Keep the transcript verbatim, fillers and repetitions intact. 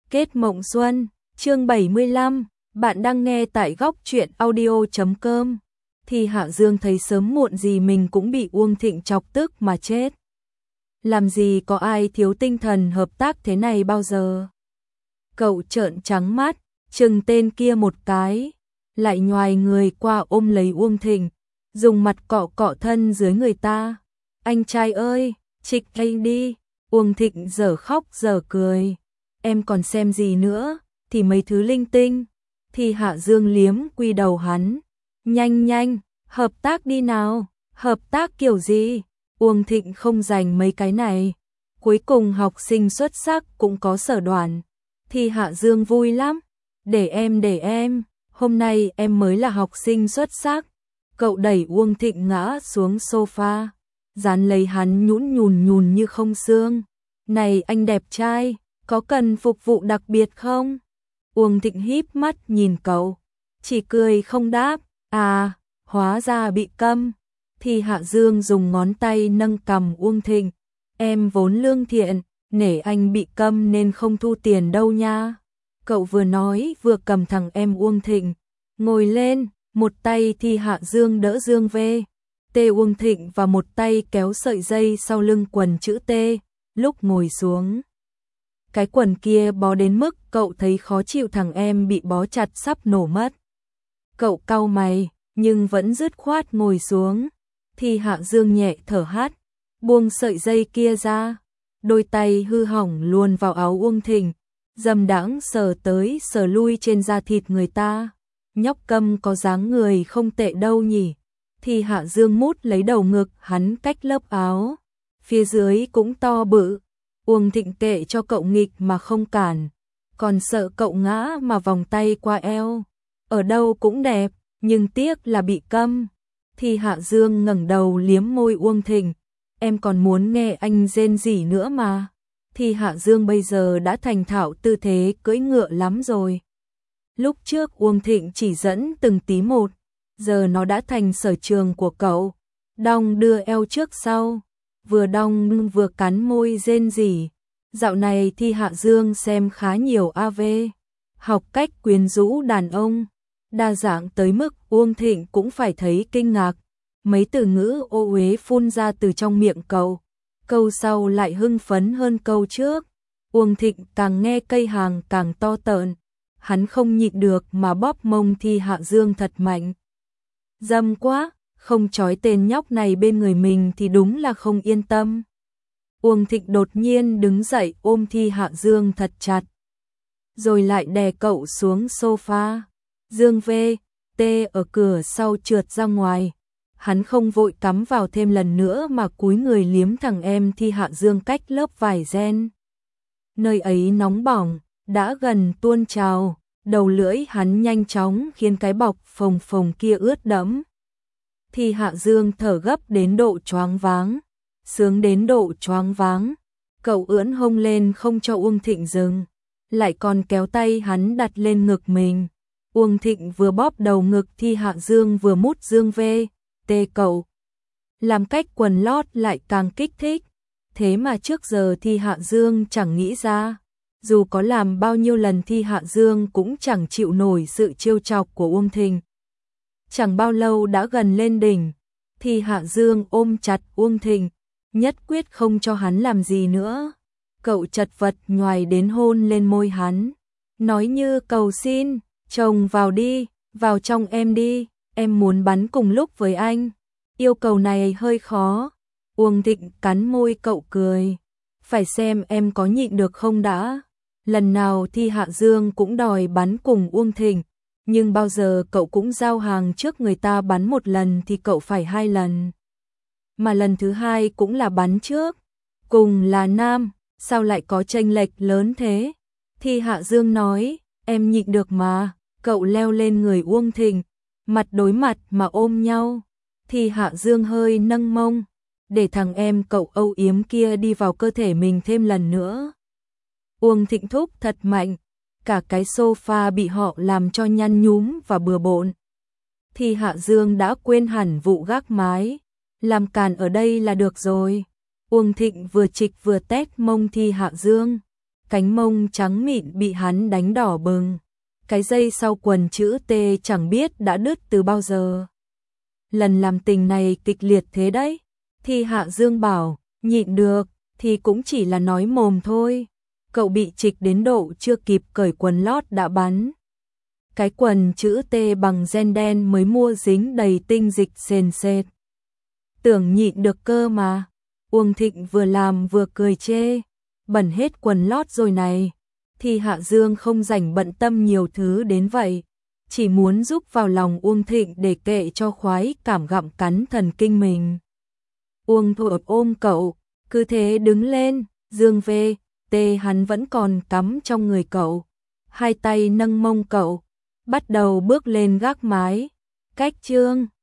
Kết mộng xuân, chương bảy mươi lăm, bạn đang nghe tại góc truyện audio chấm com. Thì Hạ Dương thấy sớm muộn gì mình cũng bị Uông Thịnh chọc tức mà chết. Làm gì có ai thiếu tinh thần hợp tác thế này bao giờ. Cậu trợn trắng mắt, chừng tên kia một cái, lại nhoài người qua ôm lấy Uông Thịnh, dùng mặt cọ cọ thân dưới người ta. Anh trai ơi, trịch anh đi. Uông Thịnh giờ khóc giờ cười. Em còn xem gì nữa, thì mấy thứ linh tinh. Thì Hạ Dương liếm quy đầu hắn. Nhanh nhanh, hợp tác đi nào, hợp tác kiểu gì? Uông Thịnh không dành mấy cái này. Cuối cùng học sinh xuất sắc cũng có sở đoàn. Thì Hạ Dương vui lắm. Để em để em, hôm nay em mới là học sinh xuất sắc. Cậu đẩy Uông Thịnh ngã xuống sofa, dán lấy hắn nhũn nhùn nhùn như không xương. Này anh đẹp trai, có cần phục vụ đặc biệt không? Uông Thịnh híp mắt nhìn cậu, chỉ cười không đáp. À, hóa ra bị câm. Thì Hạ Dương dùng ngón tay nâng cằm Uông Thịnh. Em vốn lương thiện, nể anh bị câm nên không thu tiền đâu nha. Cậu vừa nói vừa cầm thằng em Uông Thịnh ngồi lên, một tay thì Hạ Dương đỡ Dương về Tê Uông Thịnh và một tay kéo sợi dây sau lưng quần chữ T. Lúc ngồi xuống, cái quần kia bó đến mức cậu thấy khó chịu, thằng em bị bó chặt sắp nổ mất. Cậu cau mày, nhưng vẫn dứt khoát ngồi xuống. Thì Hạ Dương nhẹ thở hắt, buông sợi dây kia ra, đôi tay hư hỏng luồn vào áo Uông Thịnh, dâm đãng sờ tới sờ lui trên da thịt người ta. Nhóc câm có dáng người không tệ đâu nhỉ. Thì Hạ Dương mút lấy đầu ngực hắn cách lớp áo, phía dưới cũng to bự. Uông Thịnh kệ cho cậu nghịch mà không cản, còn sợ cậu ngã mà vòng tay qua eo. Ở đâu cũng đẹp, nhưng tiếc là bị câm. Thì Hạ Dương ngẩng đầu liếm môi Uông Thịnh. Em còn muốn nghe anh rên rỉ nữa mà. Thì Hạ Dương bây giờ đã thành thạo tư thế cưỡi ngựa lắm rồi. Lúc trước Uông Thịnh chỉ dẫn từng tí một, giờ nó đã thành sở trường của cậu. Đong đưa eo trước sau, vừa đong vừa cắn môi rên rỉ. Dạo này thì Hạ Dương xem khá nhiều a vê, học cách quyến rũ đàn ông, đa dạng tới mức Uông Thịnh cũng phải thấy kinh ngạc. Mấy từ ngữ ô uế phun ra từ trong miệng cậu, câu sau lại hưng phấn hơn câu trước. Uông Thịnh càng nghe cây hàng càng to tợn, hắn không nhịn được mà bóp mông Thì Hạ Dương thật mạnh. Dâm quá, không trói tên nhóc này bên người mình thì đúng là không yên tâm. Uông Thịnh đột nhiên đứng dậy ôm Thì Hạ Dương thật chặt, rồi lại đè cậu xuống sofa. Dương về Tê ở cửa sau trượt ra ngoài. Hắn không vội cắm vào thêm lần nữa mà cúi người liếm thằng em Thì Hạ Dương cách lớp vải ren. Nơi ấy nóng bỏng, đã gần tuôn trào, đầu lưỡi hắn nhanh chóng khiến cái bọc phồng phồng kia ướt đẫm. Thì Hạ Dương thở gấp đến độ choáng váng, sướng đến độ choáng váng. Cậu ưỡn hông lên không cho Uông Thịnh dừng, lại còn kéo tay hắn đặt lên ngực mình. Uông Thịnh vừa bóp đầu ngực Thì Hạ Dương vừa mút Dương về Tê cậu, làm cách quần lót lại càng kích thích. Thế mà trước giờ Thì Hạ Dương chẳng nghĩ ra, dù có làm bao nhiêu lần Thì Hạ Dương cũng chẳng chịu nổi sự trêu chọc của Uông Thịnh. Chẳng bao lâu đã gần lên đỉnh, Thì Hạ Dương ôm chặt Uông Thịnh, nhất quyết không cho hắn làm gì nữa. Cậu chật vật nhoài đến hôn lên môi hắn, nói như cầu xin, chồng vào đi, vào trong em đi, em muốn bắn cùng lúc với anh. Yêu cầu này hơi khó. Uông Thịnh cắn môi cậu cười, phải xem em có nhịn được không đã. Lần nào Thì Hạ Dương cũng đòi bắn cùng Uông Thịnh, nhưng bao giờ cậu cũng giao hàng trước người ta bắn một lần thì cậu phải hai lần. Mà lần thứ hai cũng là bắn trước. Cùng là nam, sao lại có chênh lệch lớn thế? Thì Hạ Dương nói, em nhịn được mà. Cậu leo lên người Uông Thịnh, mặt đối mặt mà ôm nhau. Thì Hạ Dương hơi nâng mông, để thằng em cậu âu yếm kia đi vào cơ thể mình thêm lần nữa. Uông Thịnh thúc thật mạnh, cả cái sofa bị họ làm cho nhăn nhúm và bừa bộn. Thì Hạ Dương đã quên hẳn vụ gác mái, làm càn ở đây là được rồi. Uông Thịnh vừa trịch vừa tét mông Thì Hạ Dương, cánh mông trắng mịn bị hắn đánh đỏ bừng. Cái dây sau quần chữ T chẳng biết đã đứt từ bao giờ. Lần làm tình này kịch liệt thế đấy. Thì Hạ Dương bảo, nhịn được, thì cũng chỉ là nói mồm thôi. Cậu bị trịch đến độ chưa kịp cởi quần lót đã bắn. Cái quần chữ T bằng ren đen mới mua dính đầy tinh dịch sền sệt. Tưởng nhịn được cơ mà. Uông Thịnh vừa làm vừa cười chê. Bẩn hết quần lót rồi này. Thì Hạ Dương không rảnh bận tâm nhiều thứ đến vậy. Chỉ muốn giúp vào lòng Uông Thịnh để kệ cho khoái cảm gặm cắn thần kinh mình. Uông Thụp ôm cậu, cứ thế đứng lên, Dương về, tê hắn vẫn còn cắm trong người cậu. Hai tay nâng mông cậu, bắt đầu bước lên gác mái. Cách chương